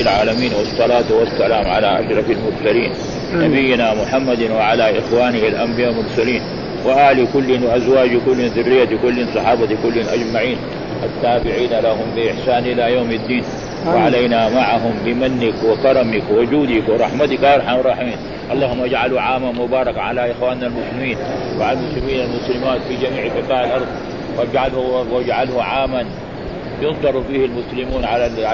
العالمين، والصلاة والسلام على أشرف المرسلين نبينا محمد وعلى إخوانه الأنبياء المرسلين وآل كل وأزواج كل ذرية كل صحابة كل أجمعين التابعين لهم بإحسان إلى يوم الدين. وعلينا معهم بمنك وكرمك وجودك ورحمتك يا أرحم الراحمين. اللهم اجعله عاما مبارك على إخواننا المسلمين وعلى المسلمين المسلمات في جميع بقاع الأرض، واجعله عاما ينصر فيه المسلمون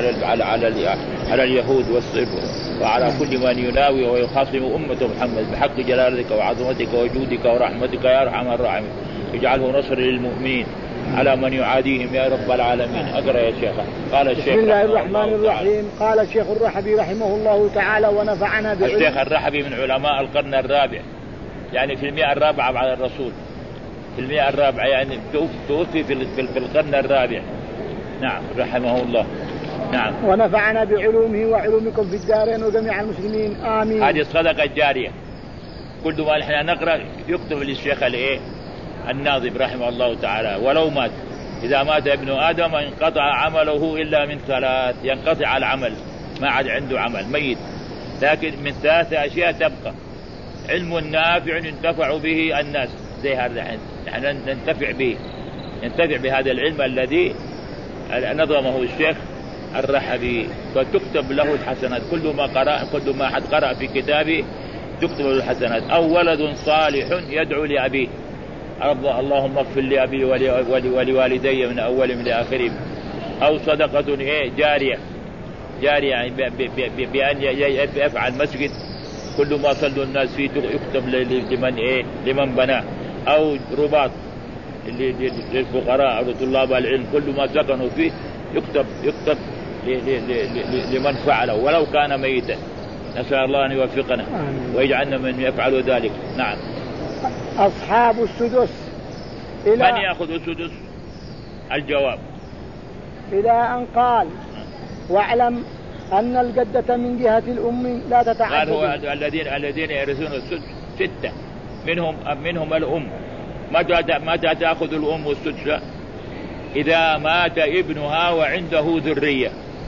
على اليهود وعلى كل من يناوي ويخاصم أمة محمد بحق جلالتك وعظمتك وجودك ورحمتك يا أرحم الراحمين. اجعله نصر للمؤمنين على من يعاديهم يا رب العالمين. أقرأ يا شيخ. قال الشيخ بسم الله الرحمن الرحيم. قال الشيخ الرحبي رحمه الله تعالى ونفعنا بعلم. الشيخ الرحبي من علماء القرن الرابع، يعني في 100 بعد الرسول، في 100 يعني توفي في القرن الرابع. نعم رحمه الله. نعم. ونفعنا بعلومه وعلومكم في الدارين وجميع المسلمين آمين. هذه الصدقة الجارية، كل ما نحن نقرأ يكتب للشيخ الناظم رحمه الله تعالى. ولو مات، إذا مات ابن آدم انقطع عمله إلا من 3، ينقطع العمل، ما عاد عنده عمل، ميت. لكن من 3 أشياء تبقى: علم نافع ينتفع به الناس، زي هذا نحن ننتفع بهذا العلم الذي نظمه الشيخ الرحبي، فتكتب له الحسنات. كل ما حد قرأ في كتابه تكتب له الحسنات. أو ولد صالح يدعو لأبيه، رب اللهم اغفر لأبي ولوالدي من أولهم لآخرهم. أو صدقة جارية يعني بأن يفعل مسجد كل ما صلوا الناس فيه يكتب لمن بناه. أو رباط للفقراء أو طلاب العلم، كل ما سكنوا فيه يكتب لمن فعله ولو كان ميتا. نسأل الله أن يوفقنا ويجعلنا من يفعل ذلك. نعم. أصحاب السدس من يأخذ السدس؟ الجواب إلى أن قال: واعلم أن الجدة من جهة الأم لا تتعدد. قال هو الذين يرثون السدس 6، منهم الأم. متى تأخذ الأم السدس؟ إذا مات ابنها وعنده ذرية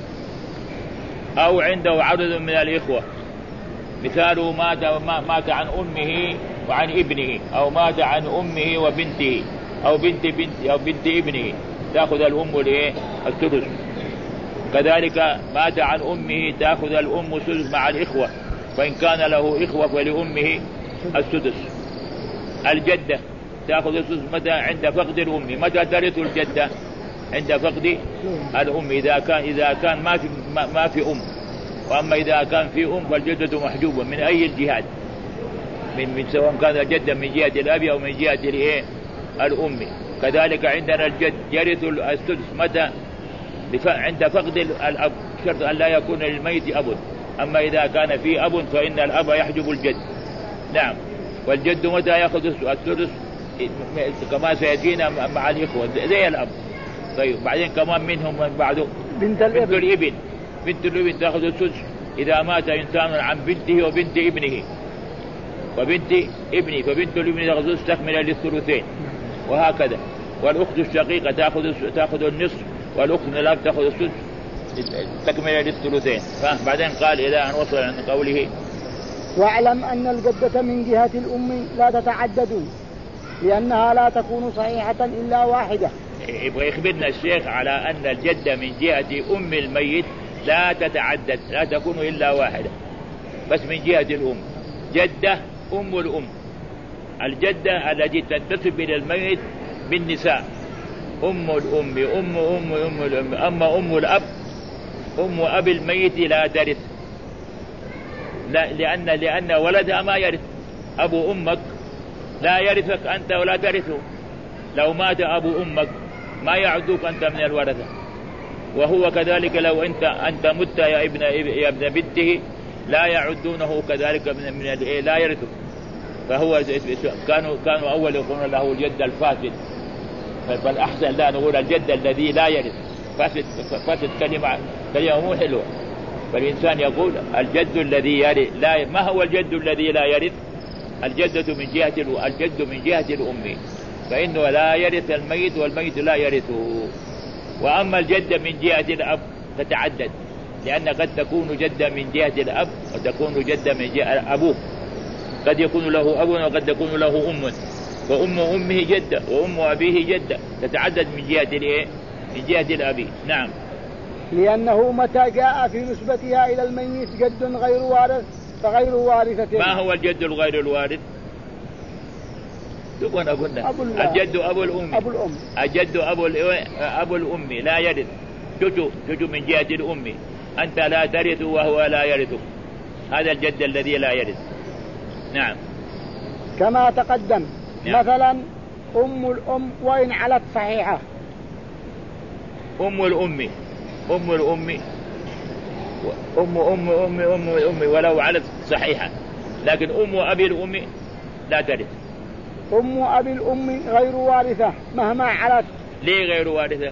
أو عنده عدد من الإخوة. مثاله مات عن أمه وعن ابنه، أو مات عن أمه وبنته، أو بنت ابنه، تأخذ الأم السدس. كذلك مات عن أمه تأخذ الأم السدس مع الإخوة، وإن كان له إخوة فلأمه السدس. الجدة تأخذ السدس متى؟ عند فقد الأم. متى ترث الجدة؟ عند فقد الأم، إذا كان ما في أم. وأما إذا كان في أم فالجدة محجوبة من أي الجهات، من سواء كان الجدة من جهة الأب أو من جهة الأم. كذلك عندنا الجد يرث السدس متى؟ عند فقد الأب، شرط أن لا يكون للميت أب. أما إذا كان في أب فإن الأب يحجب الجد. نعم. والجد متى يأخذ السدس؟ كما سيأتينا مع الإخوة زي الأب. طيب بعدين كمان منهم من بعده بنت الابن تأخذ السدس إذا مات إنسان عن بنته وبنت ابنه وبنت ابنه، فبنت الابن تأخذ السدس تكمل للثلثين، وهكذا. والأخت الشقيقة تأخذ النصف، والأخت من الأب تأخذ السدس تكمل للثلثين. بعدين قال إلى أن وصل عند قوله: واعلم أن الجدة من جهة الأم لا تتعدد، لأنها لا تكون صحيحة إلا واحدة. يبغى يخبرنا الشيخ على أن الجدة من جهة أم الميت لا تتعدد، لا تكون إلا واحدة، بس من جهة الأم. جدة أم الأم، الجدة التي تنتسب إلى الميت بالنساء، أم الأم أم الأم. أما أم الأب، أم أب الميت لا ترث، لأن ولدها ما يرث. أبو أمك لا يرثك أنت ولا ترثه. لو مات أبو أمك ما يعدوك أنت من الورثة. وهو كذلك لو أنت مت يا ابن بنته لا يعدونه كذلك من لا يرثك. فهو كانوا أول يقولون له الجد الفاسد، فالأحسن لا نقول الجد الذي لا يرث. فاسد كلمة مو حلوة. فالإنسان يقول الجد الذي يرث. لا، ما هو الجد الذي لا يرث؟ الجد من جهة الأم، فإنه لا يرث الميت والميت لا يرثه. وأما الجد من جهة الأب تتعدد، لأن قد تكون جدة من جهة الأب وتكون جدة من جهة أبوه، قد يكون له أب وقد يكون له أم، فأم أمه جدة وأم أبيه جدة، تتعدد من جهة الإيه؟ من جهة الأب. نعم. لأنه متى جاء في نسبتها إلى الميت جد غير وارث فغير وارثة. ما هو الجد الغير الوارث؟ قلنا الجد أبو الأم. الجد أبو الأم لا يرث، جد من جهة الأم، أنت لا ترث وهو لا يرث، هذا الجد الذي لا يرث. نعم. كما تقدم. نعم. مثلا أم الأم وإن علت صحيحة. أم الأم ولو علت صحيحة، لكن أم أبي الأم لا ترث. أم أبي الأم غير وارثة مهما علت. ليه غير وارثة؟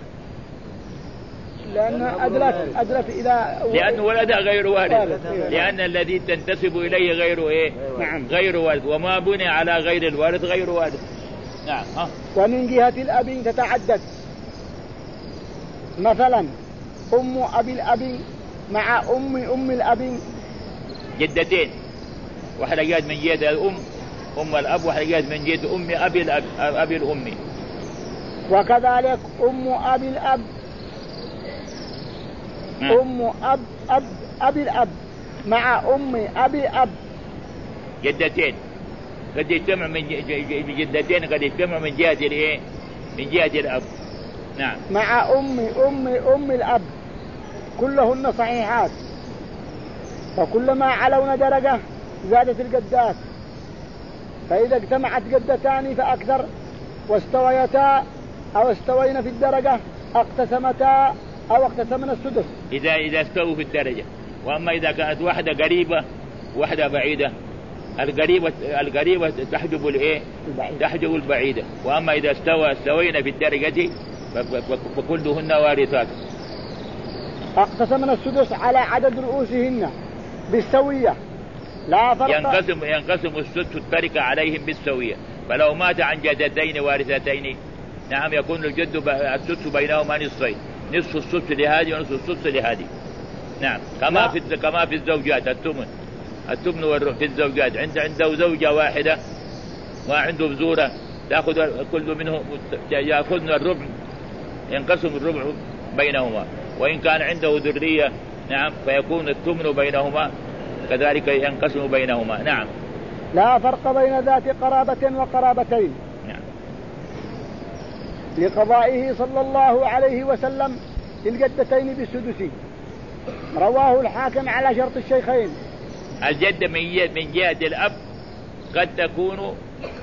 لأن أدلت إلى لأن ولدها غير وارث، لأن الذي تنتسب إليه غير إيه؟ نعم. غير وارث، وما بني على غير الوارث غير وارث. نعم. ومن جهة الأب تتعدد. مثلا أم أبي الأب مع أم الأب جدتين، واحدة جاءت من جهة الأم أم الأب، واحدة جاءت من جهة أم أبي الأم. وكذلك أم أبي الأب أم أبي الأب مع أم أبي الأب جدتين، قد يجتمع من جدتين، قد يجتمع من جهة الإيه؟ من جهة الأب. نعم. مع أم الأب كلهن صحيحات، وكلما علونا درجة زادت الجدات، فإذا اجتمعت جدتان فأكثر واستويتا أو استوينا في الدرجة اقتسمتا أو اقتسمنا السدس إذا استووا في الدرجة. وأما إذا كانت واحدة قريبة واحدة بعيدة، القريبة تحجب الإيه؟ تحجب البعيدة. وأما إذا استوينا في الدرجة فكلهن وارثات. اقتسمنا السدس على عدد رؤوسهن بالسوية لا فرق. ينقسم السدس التركة عليهم بالسوية، فلو مات عن جدتين وارثتين نعم يكون الجد السدس بينهما نصفين، نصف السدس لهذه ونصف السدس لهذه. نعم. كما في الزوجات التمن والربع في الزوجات، عنده زوجة واحدة وعنده بزورة، تأخذ كل منه يأخذن الربع، ينقسم الربع بينهما. وإن كان عنده ذرية نعم فيكون التمن بينهما كذلك ينقسم بينهما. نعم. لا فرق بين ذات قرابة وقرابتين. نعم. لقضائه صلى الله عليه وسلم للجدتين بالسدس. رواه الحاكم على شرط الشيخين. الجدة من جهة الأب قد تكون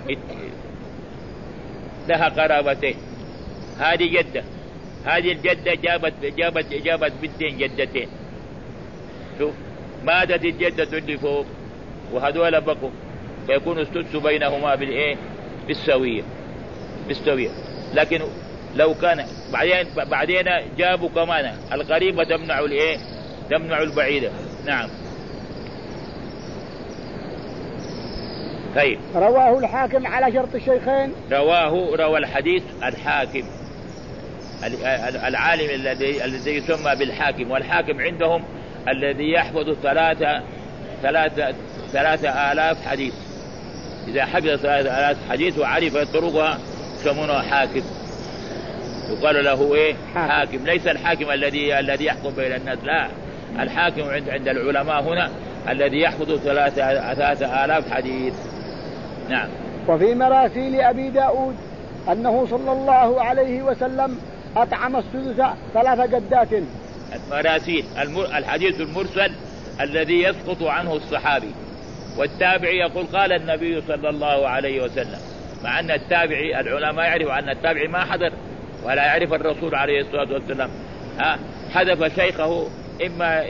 لها قرابتين، هذه جدة، هذه الجدة جابت بنتين جدتين، شوف ماتت الجدة اللي فوق وهذول بقوا، فيكون السدس بينهما بالإيه؟ بالسوية. لكن لو كان بعدين جابوا كمان القريبة تمنع الإيه؟ تمنع البعيدة. نعم. طيب. رواه الحاكم على شرط الشيخين. روى الحديث الحاكم، العالم الذي يسمى بالحاكم، والحاكم عندهم الذي يحفظ 3,000 حديث. إذا حفظ 3,000 حديث وعرف طرقها يسمونه حاكم، يقال له إيه؟ حاكم. ليس الحاكم الذي يحكم بين الناس، لا، الحاكم عند العلماء هنا الذي يحفظ 3,000 حديث. نعم. وفي مراسيل أبي داود أنه صلى الله عليه وسلم أطعم السدس 3 جدات. مراسيل الحديث المرسل الذي يسقط عنه الصحابي، والتابعي يقول قال النبي صلى الله عليه وسلم، مع أن التابعي العلماء يعرف أن التابعي ما حضر ولا يعرف الرسول عليه الصلاة والسلام، حذف شيخه إما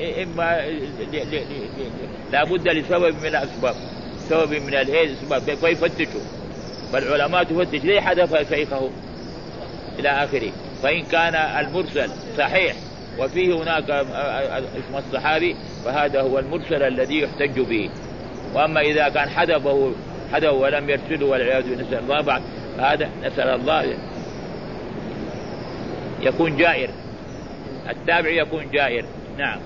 لا بد لسبب من الأسباب، سبب من الأسباب فيفتشوا، فالعلماء تفتش ليه حذف شيخه إلى آخره. فإن كان المرسل صحيح وفيه هناك اسم الصحابي فهذا هو المرسل الذي يحتج به. وأما إذا كان حذفه ولم يرسله والعياذ بالله نسأل الله بعد، فهذا نسأل الله يكون جائر، التابع يكون جائر. نعم.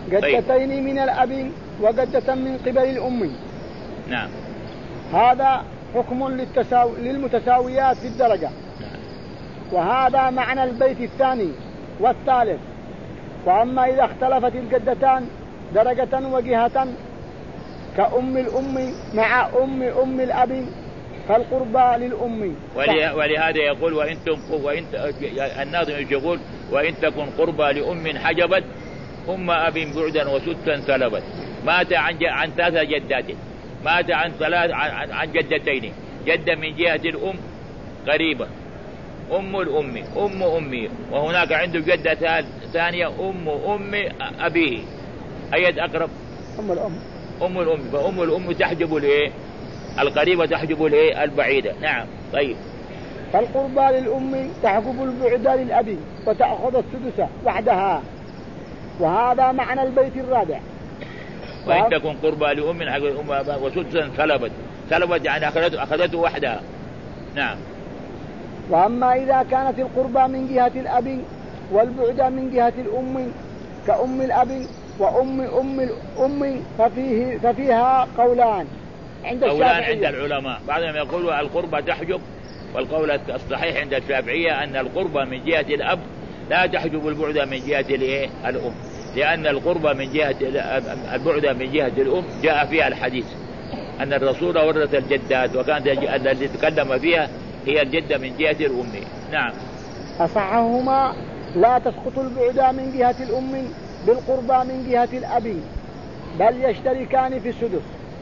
جدتين من الأب وجدة من قبل الأم. نعم. هذا حكم للمتساويات في الدرجة. وهذا معنى البيت الثاني والثالث. وأما إذا اختلفت الجدتان درجة وجهة كأم الأم مع أم الأب فالقربى للأم. ولهذا يقول الناظم يقول وإن تكن قربى لأم حجبت أم أب بعدا وستا سلبت. مات عن ثلاث جدات، مات عن جدتين، جدة من جهة الأم قريبة أم الأم أم أمي، وهناك عنده جدة ثانية أم أبيه. أيد أقرب؟ أم الأم. فأم الأم تحجب الإيه؟ القريبة تحجب الإيه؟ البعيدة. نعم. طيب. فالقربى للأم تحجب البعد للأب وتأخذ السدس وحدها. وهذا معنى البيت الرابع. وإن تكن قربى لأم وسدسا سلبت يعني أخذته وحدها. نعم. وأما إذا كانت القربى من جهة الأب والبعد من جهة الأم كأم الأب وأم الأم ففيها قولان عند العلماء. بعضهم يقولوا القربى تحجب، والقول الصحيح عند الشافعية أن القربى من جهة الأب لا تحجب البعد من جهة الأم، لأن القربى من جهة البعد من جهة الأم جاء فيها الحديث أن الرسول ورث الجدات، وكانت التي تكلم فيها هي الجدة من جهة الأم. نعم. أصحهما لا تسقط البعد من جهة الأم بالقربى من جهة الأب بل يشتركان في السدس،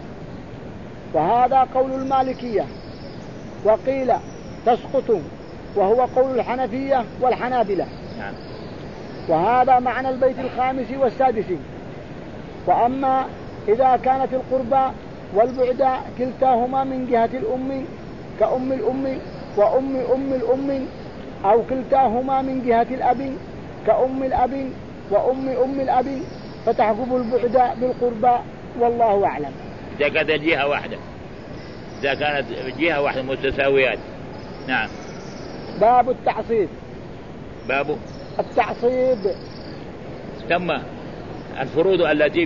وهذا قول المالكية. وقيل تسقط وهو قول الحنفية والحنابلة. نعم. وهذا معنى البيت الخامس والسادس. وأما إذا كانت القربى والبعد كلتاهما من جهة الأم كأم الأم وأم الأم أو كلتاهما من جهة الأب كأم الأب وأم الأب فتحجب البعد بالقربى والله أعلم. إذا كانت الجهة واحدة، إذا كانت جهة واحدة متساويات. نعم. باب التعصيب. باب التعصيب. ثم الفروض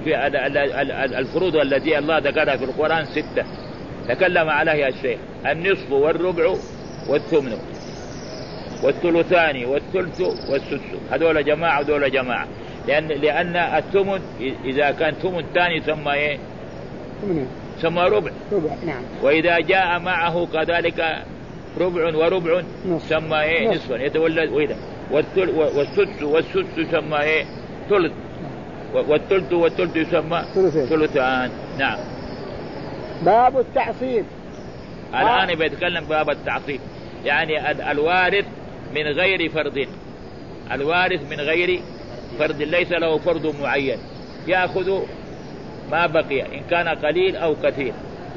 التي الله ذكرها في القرآن 6 تكلم عليها الشيخ: النصف والربع والثمن والثلثان والثلث والسدس. هذول جماعة ودول جماعة، لأن الثمن إذا كان ثمن ثاني سمى إيه؟ سمى ربع. نعم. وإذا جاء معه كذلك ربع وربع سمى إيه؟ نصفا يتولد. وإذا والسدس سمى إيه؟ ثلث. والثلث يسمى ثلثان. نعم. باب التعصيب. الآن بيتكلم باب التعصيب، يعني الوارث من غير فرض. الوارث من غير فرض ليس له فرض معين، يأخذ ما بقي إن كان قليل أو كثير.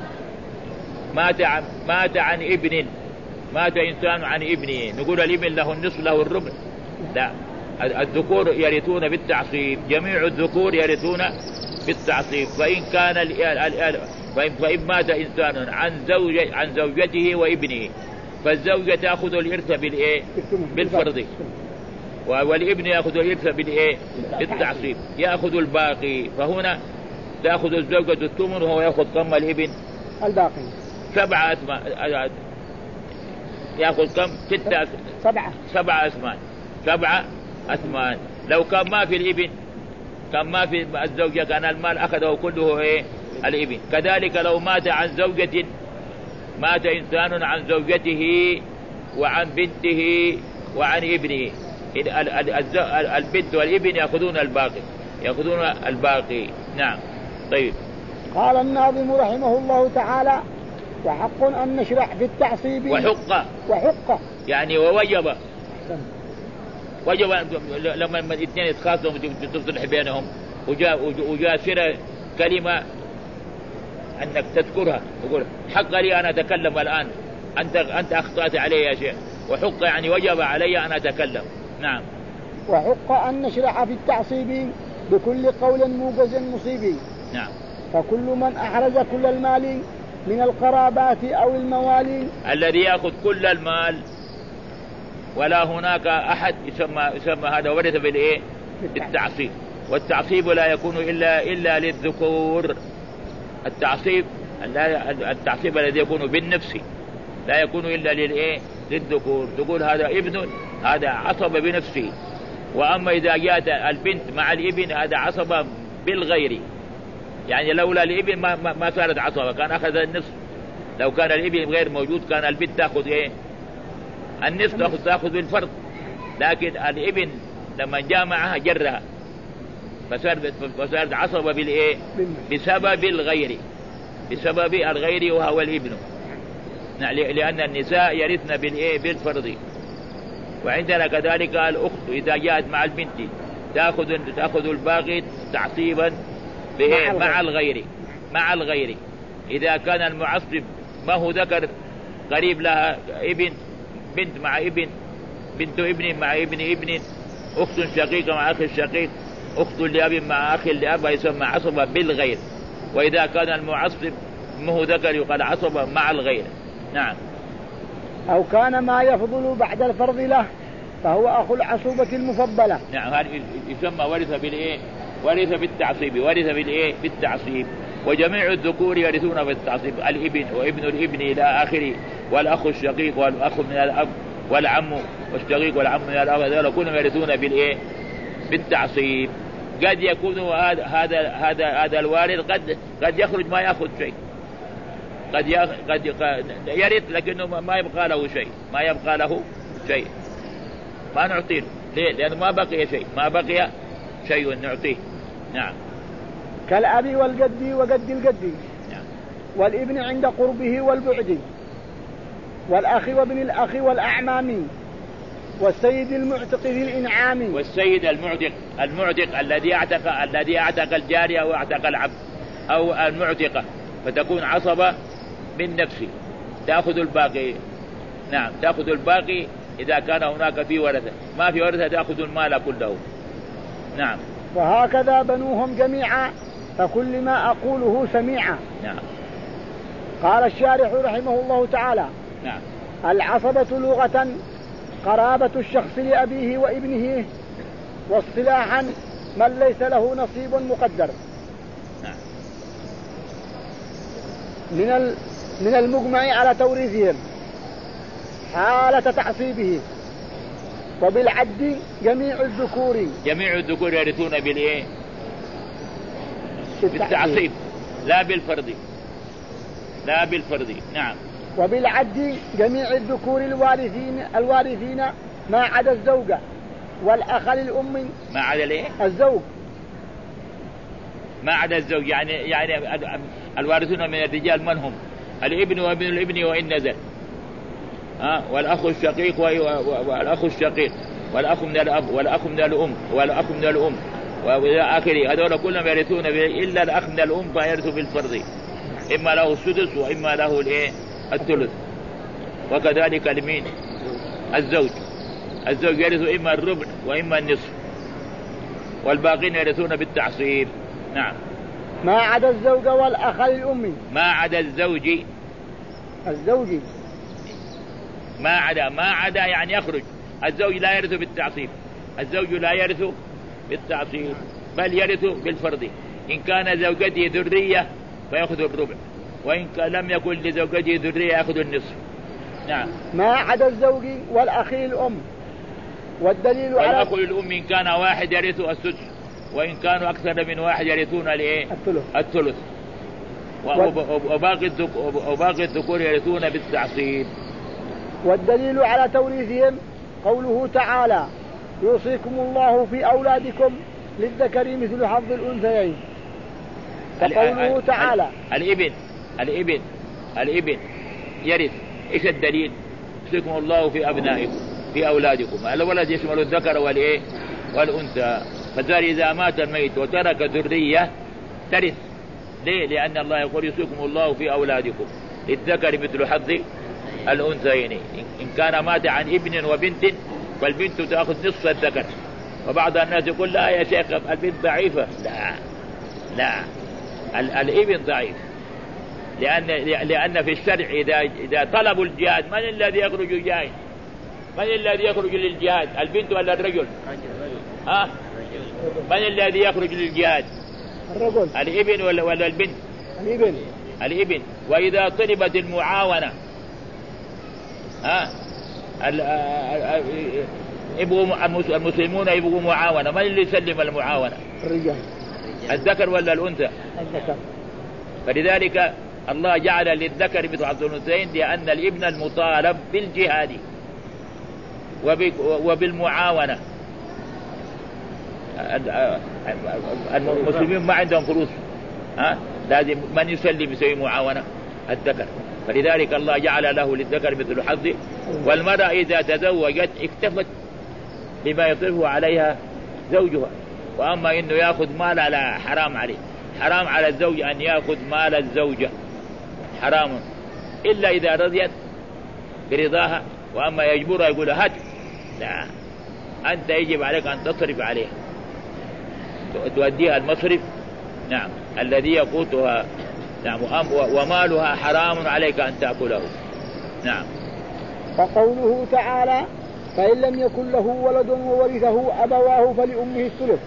مات عن ابن، مات إنسان عن ابنه، نقول الابن له النصف له الربع؟ لا، الذكور يرثون بالتعصيب، جميع الذكور يرثون بالتعصيب. فإن كان فإن مات إنسان عن زوجته وابنه فالزوجة تأخذ الإرث بالفرض، والابن يأخذ الإرث بالتعصيب، يأخذ الباقي. فهنا تأخذ الزوجة الثمن وهو يأخذ كم الابن؟ الباقي 7 أثمان. يأخذ كم؟ 7 أثمان. 7 أثمان. لو كان ما في الابن، كان ما في الزوجة، كان المال أخذه كله الابن. كذلك لو مات عن زوجة، مات إنسان عن زوجته وعن بنته وعن ابنه، البنت والابن يأخذون الباقي. نعم. طيب. قال الناظم رحمه الله تعالى: وحق أن نشرع في التعصيب. وحق يعني ووجب لما الاثنين يتخاصموا تصلح بينهم وجاء سيرة كلمة أنك تذكرها، تقول حق لي أن أتكلم الآن، أنت أخطأت علي يا شيخ، وحق يعني وجب علي أن أتكلم. نعم. وحق أن نشرع في التعصيب بكل قول موجز مصيب. نعم. فكل من أحرز كل المال من القرابات أو الموالي، الذي يأخذ كل المال ولا هناك أحد يسمى هذا ورث بالتعصيب. والتعصيب لا يكون إلا للذكور. التعصيب الذي يكون بالنفس لا يكون إلا للذكور. تقول هذا ابن، هذا عصب بنفسه. وأما إذا جاءت البنت مع الابن هذا عصب بالغير، يعني لولا الابن ما صارت عصبة، كان أخذ النصف. لو كان الابن غير موجود كان البنت تأخذ النصف، تأخذ بالفرض. لكن الابن لما جاء معها جرها فصارت عصبة بسبب الغير وهو الابن، لأن النساء يرثن بالفرض. وعندنا كذلك الأخت إذا جاءت مع البنت تأخذ الباقي تعصيبا مع الغير. إذا كان المعصب ما هو ذكر قريب لها ابن، بنت مع ابن، بنت ابن مع ابن، أخت شقيقة مع أخ الشقيق، أخت لأب مع أخ لأب، يسمى عصبة بالغير. وإذا كان المعصب ما هو ذكر يقال عصبة مع الغير. نعم. أو كان ما يفضل بعد الفرض له فهو أخو العصوبة المفضلة. نعم، هذا يسمى ورث بالتعصيب. وجميع الذكور يرثون بالتعصيب، الابن وابن الابن إلى آخره، والأخ الشقيق والأخ من الأب والعم والشقيق والعم من الأب، هذول كلهم يرثون بالتعصيب. قد يكون هذا الوارث قد يخرج ما يأخذ شيء، قد يرث لكنه ما يبقى له شيء، ما نعطيه. ليه؟ لأنه ما بقي شيء نعطيه. نعم. كالأبي والجد وجد الجد. نعم. والابن عند قربه والبعد، والأخ وابن الأخ والأعمام، والسيد المعتق ذي الإنعام. والسيد المعتق الذي اعتق الجارية أو اعتق العبد أو المعتقة، فتكون عصبة بالنفس، تأخذ الباقي. نعم، تأخذ الباقي إذا كان هناك في ورثة، ما في ورثة تأخذ المال كله. نعم. وهكذا بنوهم جميعا، فكل ما أقوله سميعا. نعم. قال الشارح رحمه الله تعالى: نعم. العصبة لغة قرابة الشخص لأبيه وابنه، واصطلاحا من ليس له نصيب مقدر. نعم. من المجمع على توريثهم حالة تعصيبه. وبالعد جميع الذكور يرثون بالتعصيب لا بالفرض. نعم. وبالعد جميع الذكور الوارثين ما عدا الزوجة والأخ للأم. ما عدا الزوج. ما عدا الزوج، يعني الوارثون من الرجال من هم؟ الابن وابن الابن وإن نزل، والأخ الشقيق والأخ الشقيق، والأخ من الأب، والأخ من الأم، والأخ من الأم، وإلى آخره. هذول كلهم يرثون إلا الأخ من الأم فيرث بالفرض، إما له السدس وإما له الثلث. وكذلك المين الزوج يرث إما الربع وإما النصف، والباقين يرثون بالتعصيب. نعم. ما عدا الزوج والأخ للأم. ما عدا الزوج ما عدا يعني يخرج. الزوج لا يرث بالتعصيب، بل يرث بالفرض. إن كان زوجته ذرية فيأخذ الربع، وإن لم يكن لزوجته ذرية يأخذ النصف. نعم. ما عدا الزوج والأخ للأم. والدليل على والأخ للأم إن كان واحد يرث السدس، وإن كانوا أكثر من واحد يرثون الثلث. وباقي الذكور يرثون بالتعصيب. والدليل على توريثهم قوله تعالى: يوصيكم الله في أولادكم للذكر مثل حظ الأنثيين. فقوله تعالى: الابن يرث. إيش الدليل؟ يوصيكم الله في أبنائكم في أولادكم. الولد يشمل الذكر والأنثى. فذلك إذا مات الميت وترك ذرية ترث. ليه؟ لأن الله يقول: يوصيكم الله في أولادكم للذكر مثل حظ الأنثيين. إن كان مات عن ابن وبنت فالبنت تأخذ نصف الذكر. وبعض الناس يقول: لا يا شيخ البنت ضعيفة. لا الابن ضعيف، لأن في الشرع إذا طلبوا الجهاد من الذي يخرج الجهاد؟ من الذي يخرج للجهاد؟ البنت ولا الرجل؟ من الذي يخرج للجهاد؟ الرجل. الابن ولا البنت؟ الابن. وإذا طلبت المعاونة المسلمون يبغوا معاونة، من اللي يسلم المعاونة؟ الرجال. الذكر ولا الأنثى؟ الذكر. فلذلك الله جعل للذكر مثل حظ الأنثيين، لأن الابن المطالب بالجهاد وبالمعاونة. المسلمين ما عندهم فلوس، لازم من يسلم يسوي معاونة؟ الذكر. فلذلك الله جعل له للذكر مثل حظ. والمرأة إذا تزوجت اكتفت بما يصرف عليها زوجها. وأما إنه يأخذ مال، لا، حرام عليه، حرام على الزوج أن يأخذ مال الزوجة، حرام إلا إذا رضيت برضاها. وأما يجبرها يقول هات، لا، أنت يجب عليك أن تصرف عليها، تؤديها المصرف، نعم، الذي يقوتها، نعم، ومالها حرام عليك أن تأكله، نعم. فقوله تعالى فإن لم يكن له ولد وورثه أبواه فلأمه الثلث.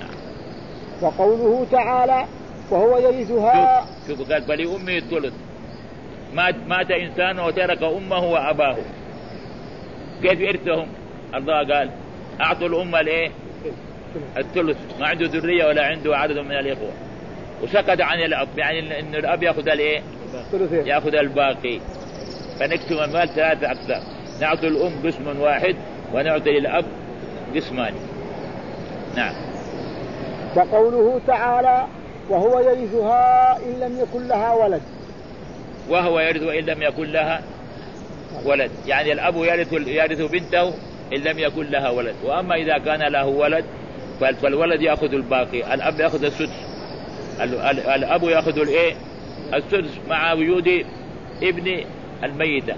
وقوله تعالى وهو يرثها. شوف قال فلأمه الثلث. مات إنسان وترك أمه وأباه، كيف يرثهم؟ الله قال أعطوا الأمة الثلث، ما عنده ذرية ولا عنده عدد من الإخوة، وسكت عن الأب، يعني إن الأب يأخذ يأخذ الباقي. فنقسم المال 3 أقسام، نعطي الأم قسم واحد ونعطي للأب قسمان، نعم. وقوله تعالى وهو يرثها إن لم يكن لها ولد. وهو يرث وإن لم يكن لها ولد، يعني الأب يرث بنته إن لم يكن لها ولد. وأما إذا كان له ولد فالولد يأخذ الباقي، الأب يأخذ السدس، الأب يأخذ السدس مع وجود ابن الميتة.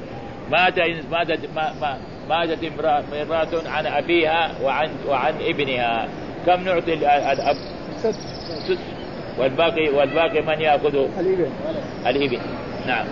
ماتت امرأة عن أبيها وعن ابنها، كم نعطي الأب؟ السدس. والباقي من يأخذه؟ الابن، نعم.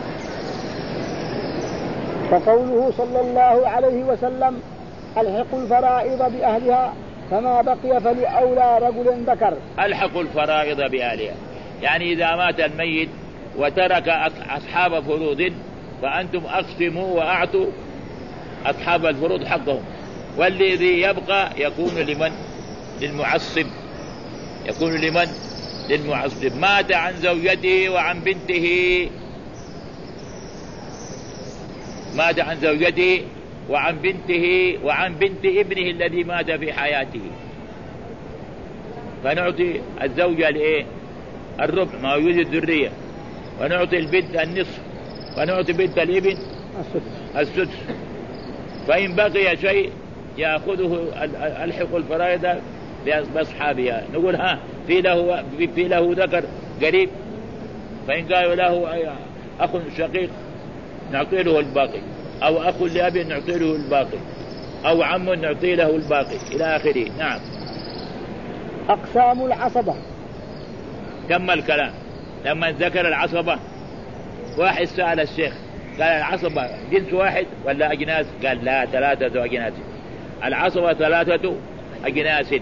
فقوله صلى الله عليه وسلم الحق الفرائض بأهلها فما بقي فلأولى رجل ذكر. الحق الفرائض بأهلها، يعني إذا مات الميت وترك أصحاب فروض فأنتم أقسموا وأعطوا أصحاب الفروض حقهم، والذي يبقى يكون لمن؟ للمعصب، يكون لمن؟ للمعصب. مات عن زوجته وعن بنته، مات عن زوجته وعن بنته وعن بنت ابنه الذي مات في حياته، فنعطي الزوجة الربع ما يوجد ذرية، ونعطي البنت النصف، ونعطي بنت الابن السدس. فإن بقي شيء يأخذه الحق الفرائض بأصحابها. نقول في له ذكر قريب، فإن قالوا له أخ شقيق نعطي له الباقي، أو أخ لأب نعطي له الباقي، أو عم نعطي له الباقي إلى آخره، نعم. أقسام العصبة. تم الكلام. لما ذكر العصبة، واحد سأل الشيخ قال العصبة جنس واحد ولا أجناس؟ قال لا، 3 أجناس. العصبة 3 أجناس.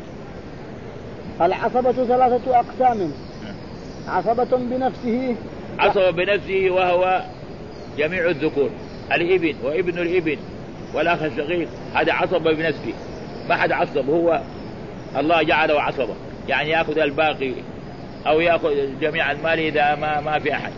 العصبة 3 أقسام. عصبة بنفسه. عصبة بنفسه وهو جميع الذكور، الابن وابن الابن والأخ الشقيق، هذا عصبة بنفسه، ما حد عصب، هو الله جعله عصبة، يعني يأخذ الباقي أو يأخذ جميع المال إذا ما في أحد.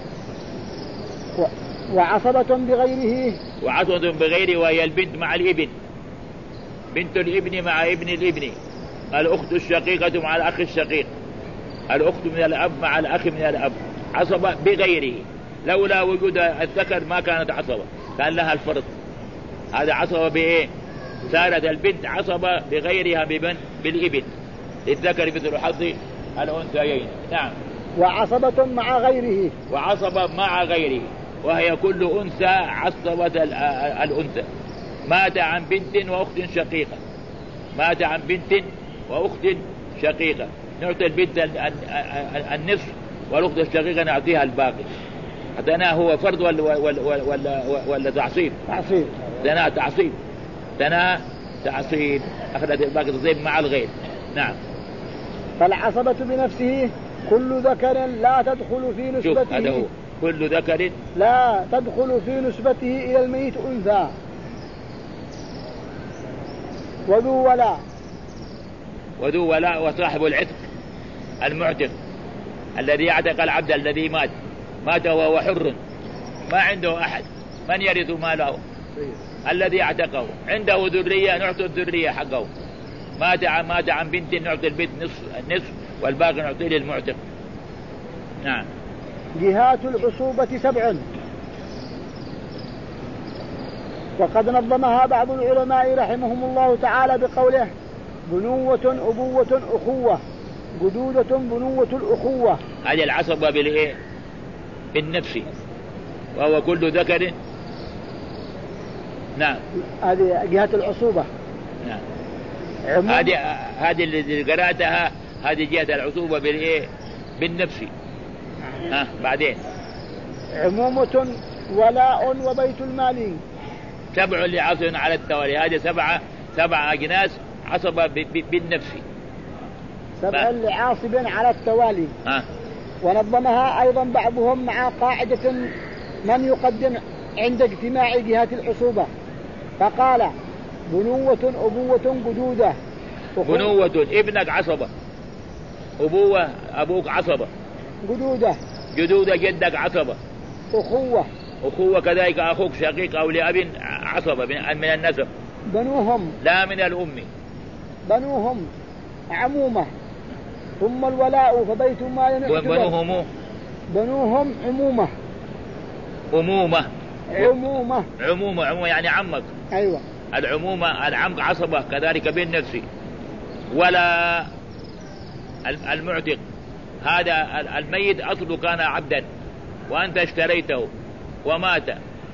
وعصبة بغيره. وعصبة بغيره وهي البنت مع الابن، بنت الابن مع ابن الابن، الأخت الشقيقة مع الأخ الشقيق، الأخت من الأب مع الأخ من الأب. عصبة بغيره، لولا وجود الذكر ما كانت عصبة، كان لها الفرض. هذا عصبة بإيه؟ صارت البنت عصبة بغيرها بالابن، للذكر مثل حظ الأنثيين، نعم. وعصبة مع غيره. وعصبة مع غيره، وهي كل أنثى عصبة الأنثى. مات عن بنت وأخت شقيقة، مات عن بنت وأخت شقيقة، نعطي البنت النصف، والأخت الشقيقة نعطيها الباقي. ثناء هو فرض ولا تعصيب؟ تعصيب. ثناء تعصيب، ثناء تعصيب، أخذت الباقي تصيب مع الغير. نعم. فالعصبة بنفسه كل ذكر لا تدخل في نسبته، هذا هو كل ذكر لا تدخل في نسبته إلى الميت أنثى. وذو ولاء وصاحب العتق المعتق الذي يعتق العبد الذي مات وهو حر ما عنده أحد من يرث ماله، الذي اعتقه عنده ذرية نعطي الذرية حقه، مات عن بنت نعطي البنت النصف والباقي نعطيه للمعتق. نعم. جهات العصوبة 7، وقد نظمها بعض العلماء رحمهم الله تعالى بقوله: بنوة، أبوة، أخوة، جدودة، بنوة الأخوة. هذه العصبة بالنفس وهو كل ذكر. نعم. هذه جهة العصوبة. نعم. هذه اللي قرأتها هذه جهة العصوبة بالنفس. بعدين عمومة، ولاء، وبيت المال. 7 لعصب على التوالي. هذه 7 أجناس عصبة بالنفس. 7 لعاصب على التوالي. ونظمها أيضا بعضهم مع قاعدة من يقدم عند اجتماع جهات العصوبة، فقال: بنوة، أبوة، جدودة. بنوة ابنك عصبة، أبوة أبوك عصبة، جدودة جدك عصبة، أخوة كذلك أخوك شقيق أو لأب عصبة من النسب. بنوهم لا من الأم. بنوهم عمومة. ثم الولاء فبيت ما ينعتبر. بنوهم عمومة يعني عمك. أيوة. العمومة العم عصبة كذلك بالنفس. ولا المعتق هذا الميت أصله كان عبدا وأنت اشتريته ومات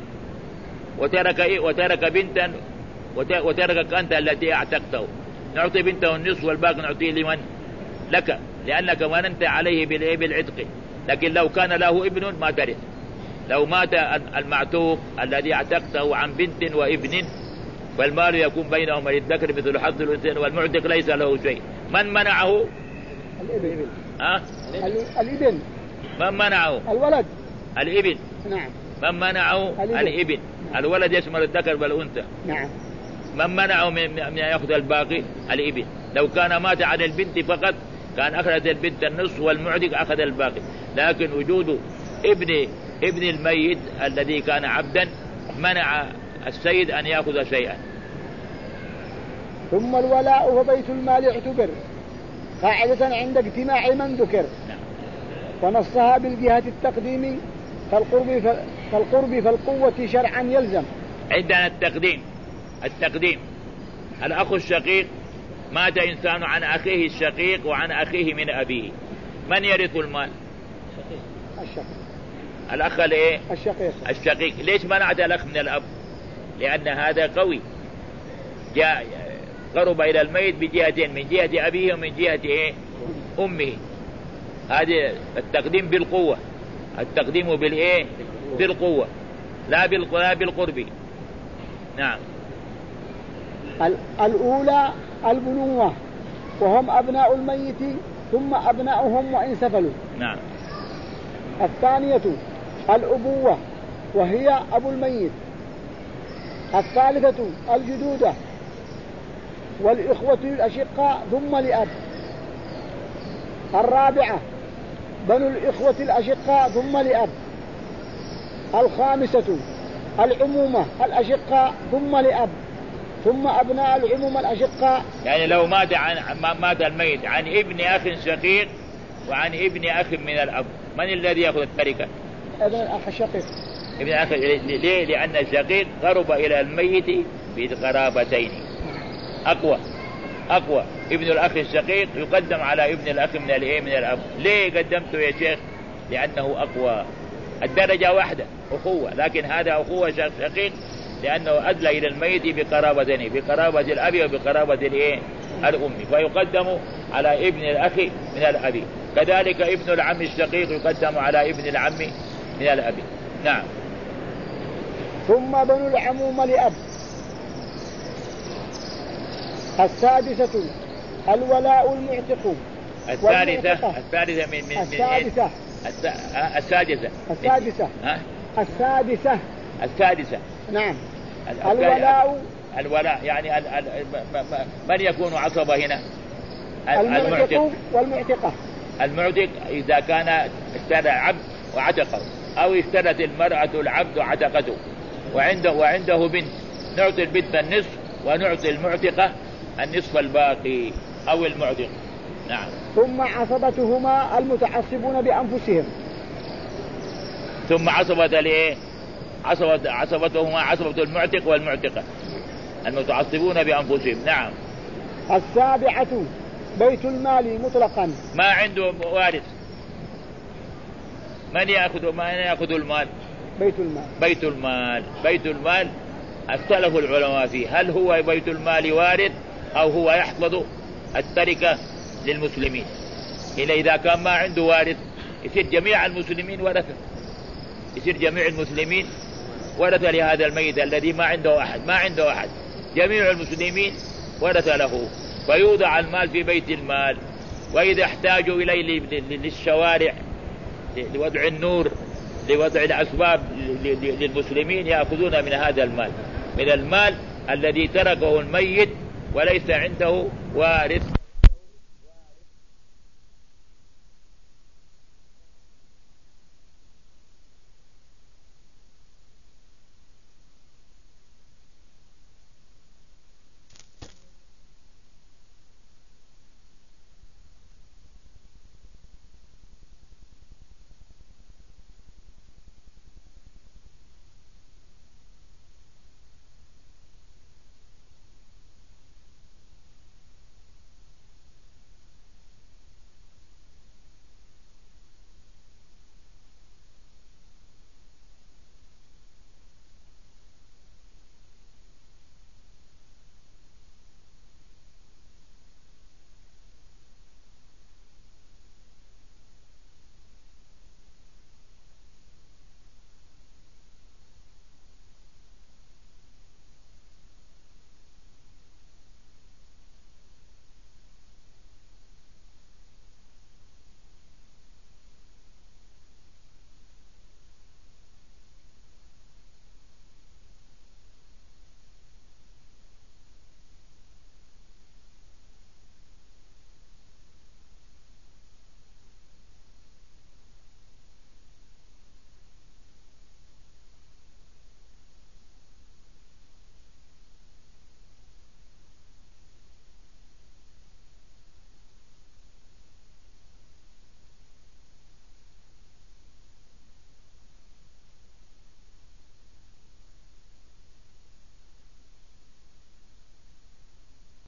وترك بنتا وتركك أنت التي اعتقته، نعطي بنته النصف والباقي نعطيه لمن؟ لك، لأنك مننت عليه بالعتق. لكن لو كان له ابن ما ترث. لو مات المعتوق الذي اعتقته عن بنت وابن فالمال يكون بينهما للذكر مثل حظ الأنثيين، والمعتق ليس له شيء. من منعه؟ الابن. الابن. من منعه؟ الولد. الابن. نعم. من منعه؟ الابن. الولد يشمل الذكر والأنثى. نعم. من منعه من يأخذ الباقي؟ الابن. لو كان مات عن البنت فقط كان أخذت البنت النصف والمعتق أخذ الباقي. لكن وجود ابن الميت الذي كان عبدا منع السيد أن يأخذ شيئا. ثم الولاء وبيت المال اعتبر قاعدة عند اجتماع من ذكر. نعم. ونصها بالجهة التقديم فالقرب فالقوة شرعا يلزم. عندنا التقديم الأخ الشقيق مات إنسان عن أخيه الشقيق وعن أخيه من أبيه، من يرث المال؟ الشقيق. الأخ الشقيق. ليش منعت الأخ من الأب؟ لأن هذا قوي جاء قرب إلى الميت بجهتين، من جهة أبيه ومن جهة أمه. هذا التقديم بالقوة، التقديم بالقوة لا بالقرب. نعم. الأولى البنوة وهم أبناء الميت ثم أبناؤهم وإن سفلوا. نعم. الثانية الأبوة وهي أبو الميت. الثالثة الجدودة والإخوة الأشقاء ثم لأب. الرابعة بنو الإخوة الأشقاء ثم لأب. الخامسة العمومة الأشقاء ثم لأب ثم أبناء العمومة الأشقاء. يعني لو مات الميت عن ابن أخ شقيق وعن ابن أخ من الأب، من الذي يأخذ التركة؟ ابن الأخ الشقيق. ابن أخ. ليه؟ لأن الشقيق قرب إلى الميت بقرابتين أقوى. ابن الأخ الشقيق يقدم على ابن الأخ من الأب. ليه قدمته يا شيخ؟ لأنه أقوى. الدرجة واحدة أخوة، لكن هذا أخوة شقيق لأنه أدلى إلى الميت بقرابتين، بقرابة الأب وبقرابة الأم، فيقدم على ابن الأخ من الأب. كذلك ابن العم الشقيق يقدم على ابن العم من الأب. نعم. ثم بنو العموم لأب. السادسة الولاء المعتق. الثالثة من السادسة. السادسة. نعم. الولاء يعني من يكون عصبة هنا؟ المعتق والمعتقة. المعتق إذا كان اشترى عبد وعتقه، أو اشترت المرأة العبد وعتقته وعنده بنت، نعطي البنت النصف ونعطي المعتقة النصف الباقي أو المعتق. نعم. ثم عصبتهما المتعصبون بأنفسهم. ثم عصبتهما عصبة المعتق والمعتقة المتعصبون بأنفسهم. نعم. السابعة بيت المال مطلقا. ما عنده وارث، من يأخذ المال؟ بيت المال اختلف العلماء فيه، هل هو بيت المال وارث أو هو يحفظ التركة للمسلمين؟ إذا كان ما عنده وارث يصير جميع المسلمين ورثة لهذا الميت الذي ما عنده أحد، جميع المسلمين ورثة له، فيوضع المال في بيت المال، وإذا احتاجوا إليه للشوارع لوضع النور لوضع الأسباب للمسلمين يأخذون من هذا المال، من المال الذي تركه الميت وليس عنده وارث.